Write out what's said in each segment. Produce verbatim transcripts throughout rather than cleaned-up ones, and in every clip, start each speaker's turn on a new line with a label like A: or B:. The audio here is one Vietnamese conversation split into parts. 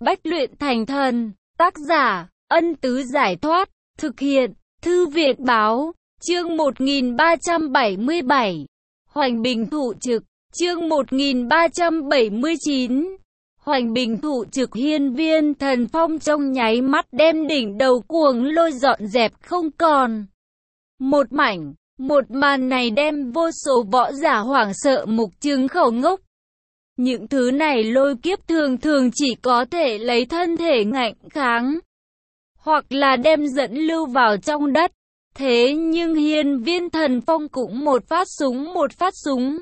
A: Bách luyện thành thần. Tác giả, Ân Tứ Giải Thoát. Thực hiện, Thư Viện Báo. Chương một nghìn ba trăm bảy mươi bảy. Hoành Bình Thụ Trực. Chương một nghìn ba trăm bảy mươi chín. Hoành Bình Thụ Trực. Hiên Viên Thần Phong trong nháy mắt đem đỉnh đầu cuồng lôi dọn dẹp không còn một mảnh. Một màn này đem vô số võ giả hoảng sợ mục trừng khẩu ngốc. Những thứ này lôi kiếp thường thường chỉ có thể lấy thân thể ngạnh kháng, hoặc là đem dẫn lưu vào trong đất. Thế nhưng Hiên Viên Thần Phong cũng một phát súng một phát súng,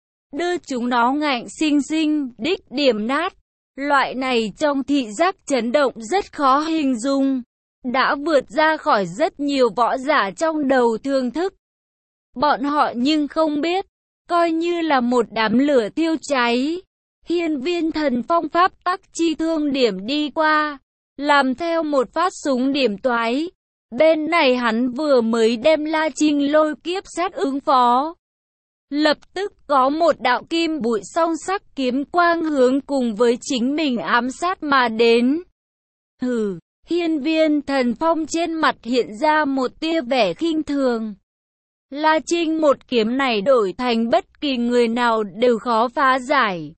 A: đưa chúng nó ngạnh sinh sinh, đích điểm nát. Loại này trong thị giác chấn động rất khó hình dung, đã vượt ra khỏi rất nhiều võ giả trong đầu thương thức. Bọn họ nhưng không biết, coi như là một đám lửa thiêu cháy, Hiên Viên Thần Phong pháp tắc chi thương điểm đi qua, làm theo một phát súng điểm toái. Bên này hắn vừa mới đem La Trinh lôi kiếp sát ứng phó, lập tức có một đạo kim bụi song sắc kiếm quang hướng cùng với chính mình ám sát mà đến. Hừ, Hiên Viên Thần Phong trên mặt hiện ra một tia vẻ khinh thường. La Trinh một kiếm này đổi thành bất kỳ người nào đều khó phá giải,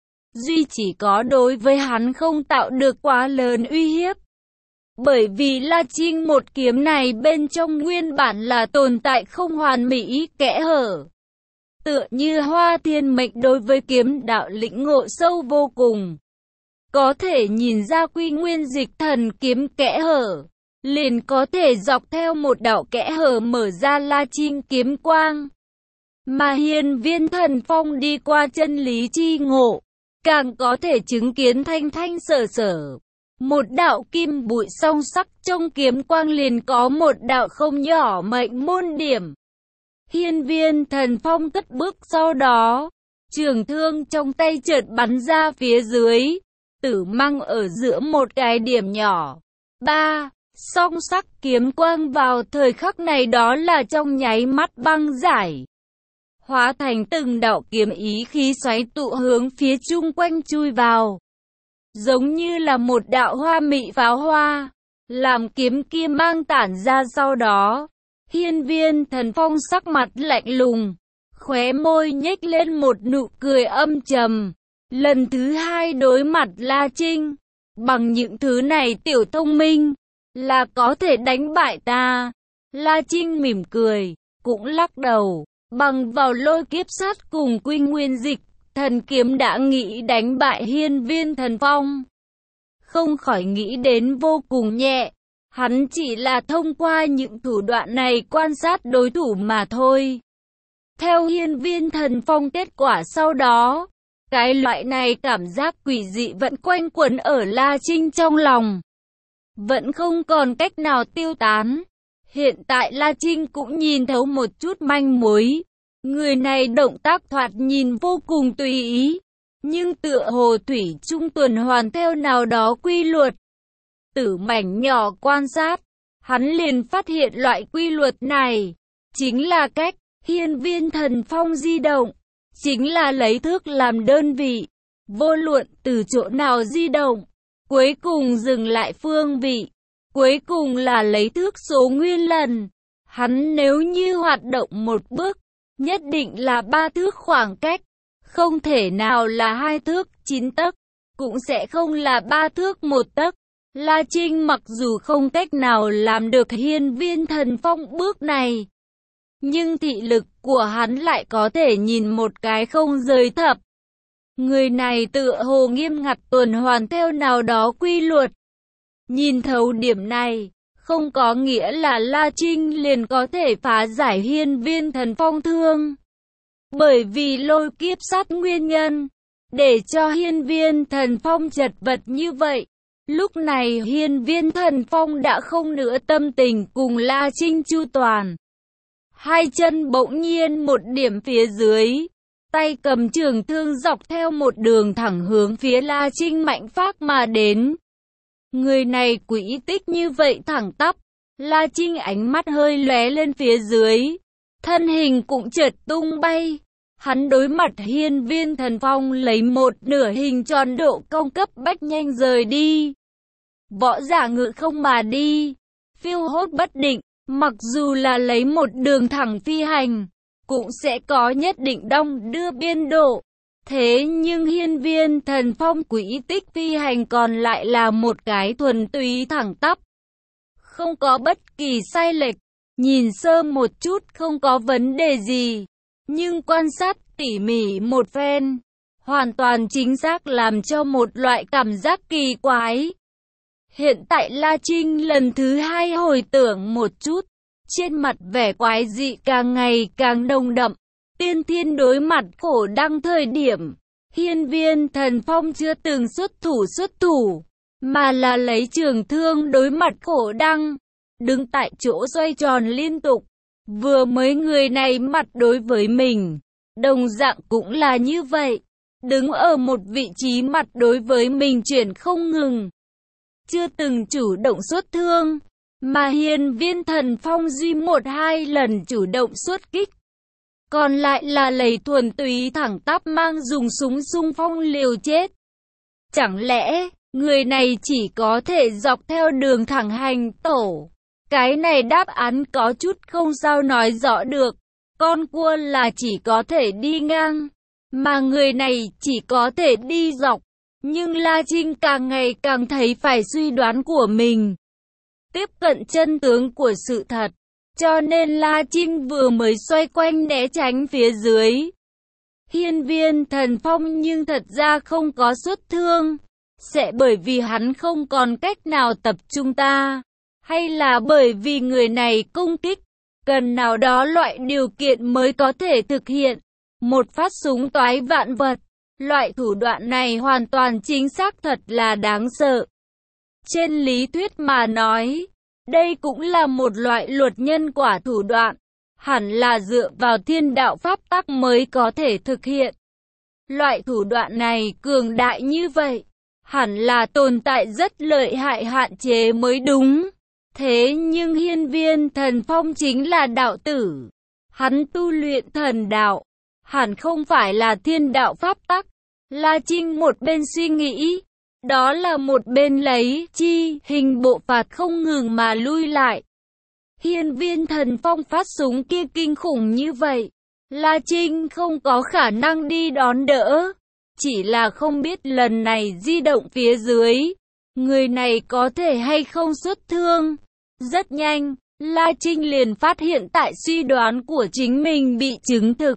A: duy chỉ có đối với hắn không tạo được quá lớn uy hiếp. Bởi vì La Trinh một kiếm này bên trong nguyên bản là tồn tại không hoàn mỹ, kẽ hở. Tựa như Hoa Thiên Mệnh đối với kiếm đạo lĩnh ngộ sâu vô cùng. Có thể nhìn ra Quy Nguyên Dịch Thần kiếm kẽ hở, liền có thể dọc theo một đạo kẽ hở mở ra La Trinh kiếm quang. Mà Hiên Viên Thần Phong đi qua chân lý chi ngộ, càng có thể chứng kiến thanh thanh sở sở. Một đạo kim bụi song sắc trong kiếm quang liền có một đạo không nhỏ mệnh môn điểm. Hiên Viên Thần Phong cất bước sau đó, trường thương trong tay chợt bắn ra phía dưới, tử mang ở giữa một cái điểm nhỏ. Ba, song sắc kiếm quang vào thời khắc này đó là trong nháy mắt băng giải, hóa thành từng đạo kiếm ý khí xoáy tụ hướng phía chung quanh chui vào, giống như là một đạo hoa mị pháo hoa, làm kiếm kia mang tản ra. Sau đó, Hiên Viên Thần Phong sắc mặt lạnh lùng, khóe môi nhếch lên một nụ cười âm trầm. Lần thứ hai đối mặt La Trinh, bằng những thứ này tiểu thông minh, là có thể đánh bại ta. La Trinh mỉm cười, cũng lắc đầu, bằng vào lôi kiếp sát cùng Quy Nguyên Dịch Thần kiếm đã nghĩ đánh bại Hiên Viên Thần Phong. Không khỏi nghĩ đến vô cùng nhẹ, hắn chỉ là thông qua những thủ đoạn này quan sát đối thủ mà thôi. Theo Hiên Viên Thần Phong kết quả sau đó, cái loại này cảm giác quỷ dị vẫn quanh quẩn ở La Trinh trong lòng, vẫn không còn cách nào tiêu tán. Hiện tại La Trinh cũng nhìn thấu một chút manh mối. Người này động tác thoạt nhìn vô cùng tùy ý, nhưng tựa hồ thủy chung tuần hoàn theo nào đó quy luật. Từ mảnh nhỏ quan sát, hắn liền phát hiện loại quy luật này chính là cách Hiên Viên Thần Phong di động, chính là lấy thước làm đơn vị, vô luận từ chỗ nào di động, cuối cùng dừng lại phương vị, cuối cùng là lấy thước số nguyên lần. Hắn nếu như hoạt động một bước, nhất định là ba thước khoảng cách, không thể nào là hai thước chín tấc, cũng sẽ không là ba thước một tấc. La Trinh mặc dù không cách nào làm được Hiên Viên Thần Phong bước này, nhưng thị lực của hắn lại có thể nhìn một cái không rời thập. Người này tựa hồ nghiêm ngặt tuần hoàn theo nào đó quy luật. Nhìn thấu điểm này, không có nghĩa là La Trinh liền có thể phá giải Hiên Viên Thần Phong thương. Bởi vì lôi kiếp sát nguyên nhân, để cho Hiên Viên Thần Phong chật vật như vậy. Lúc này Hiên Viên Thần Phong đã không nữa tâm tình cùng La Trinh chu toàn. Hai chân bỗng nhiên một điểm phía dưới, tay cầm trường thương dọc theo một đường thẳng hướng phía La Trinh mạnh phát mà đến. Người này quỹ tích như vậy thẳng tắp, La Trinh ánh mắt hơi lóe lên phía dưới, thân hình cũng chợt tung bay. Hắn đối mặt hiên viên thần phong lấy một nửa hình tròn độ công cấp bách nhanh rời đi. Võ giả ngự không mà đi, phiêu hốt bất định, mặc dù là lấy một đường thẳng phi hành, cũng sẽ có nhất định đong đưa biên độ. Thế nhưng hiên viên thần phong quỹ tích phi hành còn lại là một cái thuần túy thẳng tắp, không có bất kỳ sai lệch, nhìn sơ một chút không có vấn đề gì. Nhưng quan sát tỉ mỉ một phen, hoàn toàn chính xác làm cho một loại cảm giác kỳ quái. Hiện tại La Trinh lần thứ hai hồi tưởng một chút, trên mặt vẻ quái dị càng ngày càng nồng đậm. Tiên thiên đối mặt khổ đăng thời điểm, hiên viên thần phong chưa từng xuất thủ xuất thủ, mà là lấy trường thương đối mặt khổ đăng, đứng tại chỗ xoay tròn liên tục. Vừa mới người này mặt đối với mình, đồng dạng cũng là như vậy, đứng ở một vị trí mặt đối với mình chuyển không ngừng. Chưa từng chủ động xuất thương, mà hiên viên thần phong duy một hai lần chủ động xuất kích. Còn lại là lấy thuần túy thẳng tắp mang dùng súng xung phong liều chết. Chẳng lẽ, người này chỉ có thể dọc theo đường thẳng hành tổ? Cái này đáp án có chút không sao nói rõ được. Con cua là chỉ có thể đi ngang, mà người này chỉ có thể đi dọc. Nhưng La Trinh càng ngày càng thấy phải suy đoán của mình, tiếp cận chân tướng của sự thật. Cho nên La Trinh vừa mới xoay quanh né tránh phía dưới hiên viên thần phong, nhưng thật ra không có xuất thương. Sẽ bởi vì hắn không còn cách nào tập trung ta, hay là bởi vì người này công kích cần nào đó loại điều kiện mới có thể thực hiện một phát súng toái vạn vật? Loại thủ đoạn này hoàn toàn chính xác thật là đáng sợ. Trên lý thuyết mà nói, đây cũng là một loại luật nhân quả thủ đoạn, hẳn là dựa vào thiên đạo pháp tắc mới có thể thực hiện. Loại thủ đoạn này cường đại như vậy, hẳn là tồn tại rất lợi hại hạn chế mới đúng. Thế nhưng hiên viên thần phong chính là đạo tử, hắn tu luyện thần đạo, hẳn không phải là thiên đạo pháp tắc. La Trinh một bên suy nghĩ, đó là một bên lấy chi hình bộ phạt không ngừng mà lui lại. Hiên viên thần phong phát súng kia kinh khủng như vậy, La Trinh không có khả năng đi đón đỡ. Chỉ là không biết lần này di động phía dưới, người này có thể hay không xuất thương. Rất nhanh, La Trinh liền phát hiện tại suy đoán của chính mình bị chứng thực.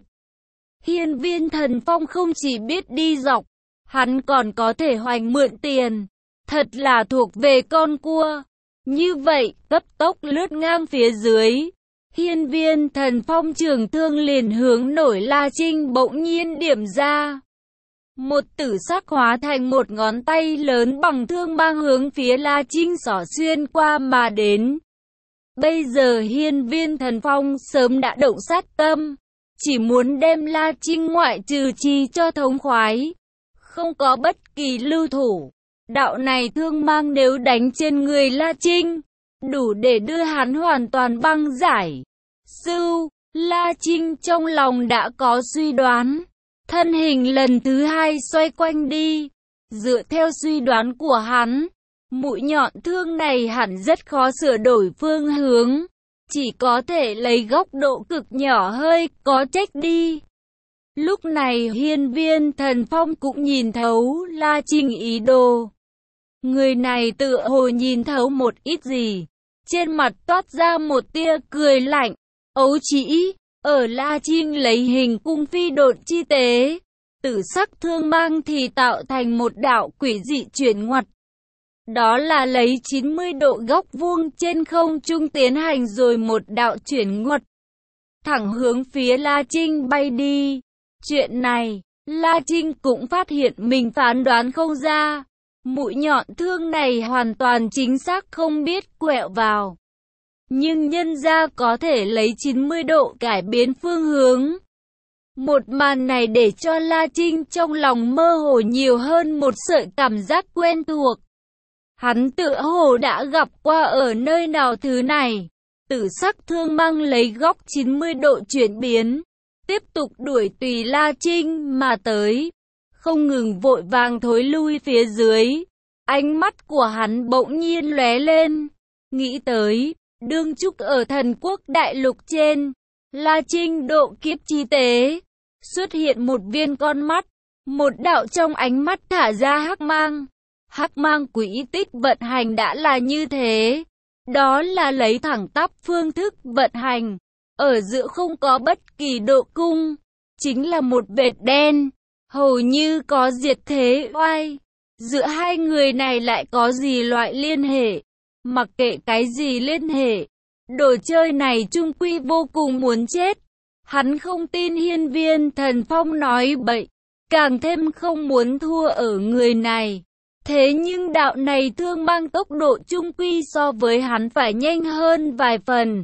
A: Hiên viên thần phong không chỉ biết đi dọc, hắn còn có thể hoành mượn tiền. Thật là thuộc về con cua. Như vậy, cấp tốc lướt ngang phía dưới, hiên viên thần phong trường thương liền hướng nổi La Trinh bỗng nhiên điểm ra. Một tử sắc hóa thành một ngón tay lớn bằng thương mang hướng phía La Trinh xỏ xuyên qua mà đến. Bây giờ hiên viên thần phong sớm đã động sát tâm, chỉ muốn đem La Trinh ngoại trừ chi cho thống khoái, không có bất kỳ lưu thủ. Đạo này thương mang nếu đánh trên người La Trinh, đủ để đưa hắn hoàn toàn băng giải. Sưu, La Trinh trong lòng đã có suy đoán, thân hình lần thứ hai xoay quanh đi. Dựa theo suy đoán của hắn, mũi nhọn thương này hẳn rất khó sửa đổi phương hướng, chỉ có thể lấy góc độ cực nhỏ hơi có trách đi. Lúc này hiên viên thần phong cũng nhìn thấu La Trinh ý đồ. Người này tựa hồ nhìn thấu một ít gì, trên mặt toát ra một tia cười lạnh, ấu trĩ. Ở La Trinh lấy hình cung phi độn chi tế, tử sắc thương mang thì tạo thành một đạo quỷ dị chuyển ngoặt. Đó là lấy chín mươi độ góc vuông trên không trung tiến hành rồi một đạo chuyển ngoặt, thẳng hướng phía La Trinh bay đi. Chuyện này, La Trinh cũng phát hiện mình phán đoán không ra. Mũi nhọn thương này hoàn toàn chính xác không biết quẹo vào. Nhưng nhân ra có thể lấy chín mươi độ cải biến phương hướng. Một màn này để cho La Trinh trong lòng mơ hồ nhiều hơn một sợi cảm giác quen thuộc. Hắn tựa hồ đã gặp qua ở nơi nào thứ này. Tử sắc thương mang lấy góc chín mươi độ chuyển biến, tiếp tục đuổi tùy La Trinh mà tới, không ngừng vội vàng thối lui phía dưới. Ánh mắt của hắn bỗng nhiên lóe lên, nghĩ tới, đương trúc ở thần quốc đại lục trên, La Trinh độ kiếp chi tế, xuất hiện một viên con mắt, một đạo trong ánh mắt thả ra hắc mang. Hắc mang quỹ tích vận hành đã là như thế, đó là lấy thẳng tắp phương thức vận hành, ở giữa không có bất kỳ độ cung, chính là một vệt đen, hầu như có diệt thế oai. Giữa hai người này lại có gì loại liên hệ? Mặc kệ cái gì liên hệ, đồ chơi này chung quy vô cùng muốn chết. Hắn không tin Hiên Viên Thần Phong nói bậy, càng thêm không muốn thua ở người này. Thế nhưng đạo này thương mang tốc độ chung quy so với hắn phải nhanh hơn vài phần.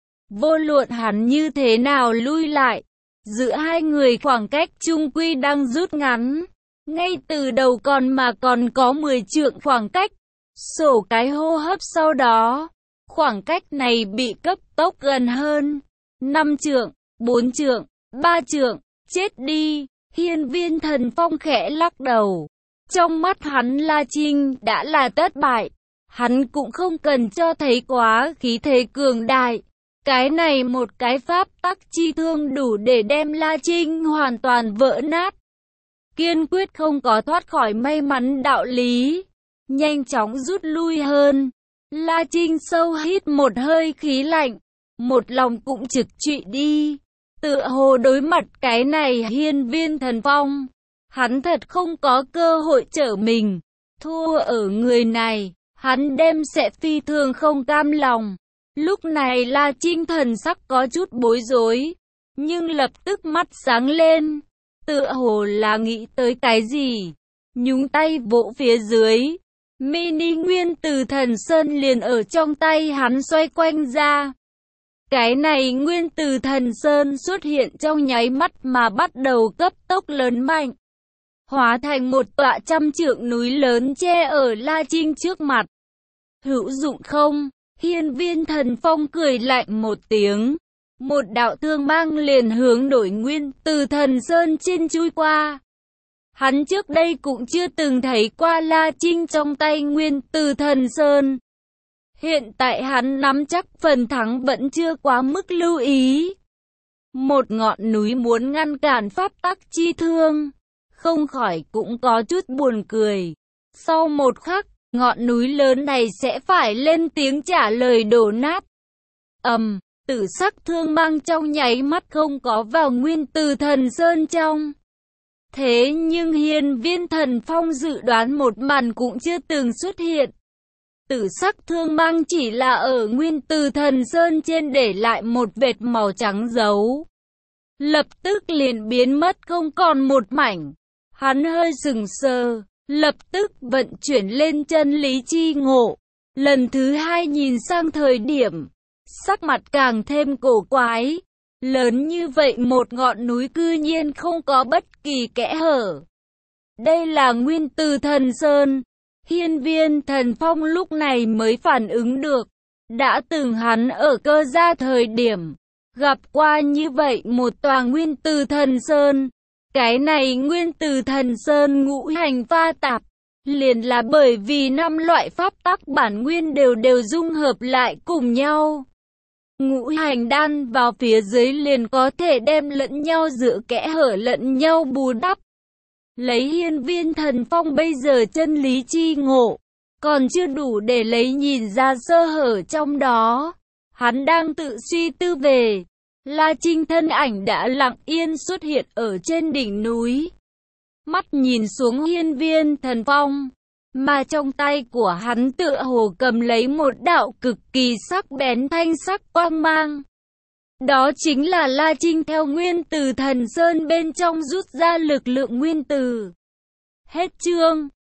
A: Vô luận hắn như thế nào lui lại, giữa hai người khoảng cách chung quy đang rút ngắn. Ngay từ đầu còn mà còn có mười trượng khoảng cách, sổ cái hô hấp sau đó, khoảng cách này bị cấp tốc gần hơn. năm trượng, bốn trượng, ba trượng, chết đi. Hiên Viên Thần Phong khẽ lắc đầu. Trong mắt hắn La Trinh đã là thất bại, hắn cũng không cần cho thấy quá khí thế cường đại. Cái này một cái pháp tắc chi thương đủ để đem La Trinh hoàn toàn vỡ nát. Kiên quyết không có thoát khỏi may mắn đạo lý, nhanh chóng rút lui hơn. La Trinh sâu hít một hơi khí lạnh, một lòng cũng trực trụy đi. Tựa hồ đối mặt cái này Hiên Viên Thần Phong, hắn thật không có cơ hội trở mình. Thua ở người này, hắn đem sẽ phi thường không cam lòng. Lúc này La Trinh thần sắc có chút bối rối, nhưng lập tức mắt sáng lên, tựa hồ là nghĩ tới cái gì, nhúng tay vỗ phía dưới. Mini nguyên tử thần sơn liền ở trong tay hắn xoay quanh ra. Cái này nguyên tử thần sơn xuất hiện trong nháy mắt mà bắt đầu cấp tốc lớn mạnh, hóa thành một tọa trăm trượng núi lớn che ở La Trinh trước mặt. Hữu dụng không? Hiên Viên Thần Phong cười lạnh một tiếng, một đạo thương mang liền hướng đổi nguyên tử thần sơn trên chui qua. Hắn trước đây cũng chưa từng thấy qua La Trinh trong tay nguyên tử thần sơn. Hiện tại hắn nắm chắc phần thắng vẫn chưa quá mức lưu ý. Một ngọn núi muốn ngăn cản pháp tắc chi thương, không khỏi cũng có chút buồn cười. Sau một khắc, ngọn núi lớn này sẽ phải lên tiếng trả lời đổ nát. Ầm, um, tử sắc thương mang trong nháy mắt không có vào nguyên tử thần sơn trong. Thế nhưng Hiên Viên Thần Phong dự đoán một màn cũng chưa từng xuất hiện. Tử sắc thương mang chỉ là ở nguyên tử thần sơn trên để lại một vệt màu trắng dấu, lập tức liền biến mất không còn một mảnh. Hắn hơi sừng sờ, lập tức vận chuyển lên chân lý chi ngộ. Lần thứ hai nhìn sang thời điểm, sắc mặt càng thêm cổ quái. Lớn như vậy một ngọn núi cư nhiên không có bất kỳ kẽ hở. Đây là nguyên tử thần sơn. Hiên Viên Thần Phong lúc này mới phản ứng được. Đã từng hắn ở Cơ Gia thời điểm, gặp qua như vậy một tòa nguyên tử thần sơn. Cái này nguyên tử thần sơn ngũ hành pha tạp, liền là bởi vì năm loại pháp tắc bản nguyên đều đều dung hợp lại cùng nhau. Ngũ hành đan vào phía dưới liền có thể đem lẫn nhau giữa kẽ hở lẫn nhau bù đắp. Lấy Hiên Viên Thần Phong bây giờ chân lý chi ngộ, còn chưa đủ để lấy nhìn ra sơ hở trong đó. Hắn đang tự suy tư về, La Trinh thân ảnh đã lặng yên xuất hiện ở trên đỉnh núi. Mắt nhìn xuống Hiên Viên Thần Phong, mà trong tay của hắn tựa hồ cầm lấy một đạo cực kỳ sắc bén thanh sắc quang mang. Đó chính là La Trinh theo nguyên tử thần sơn bên trong rút ra lực lượng nguyên tử. Hết chương.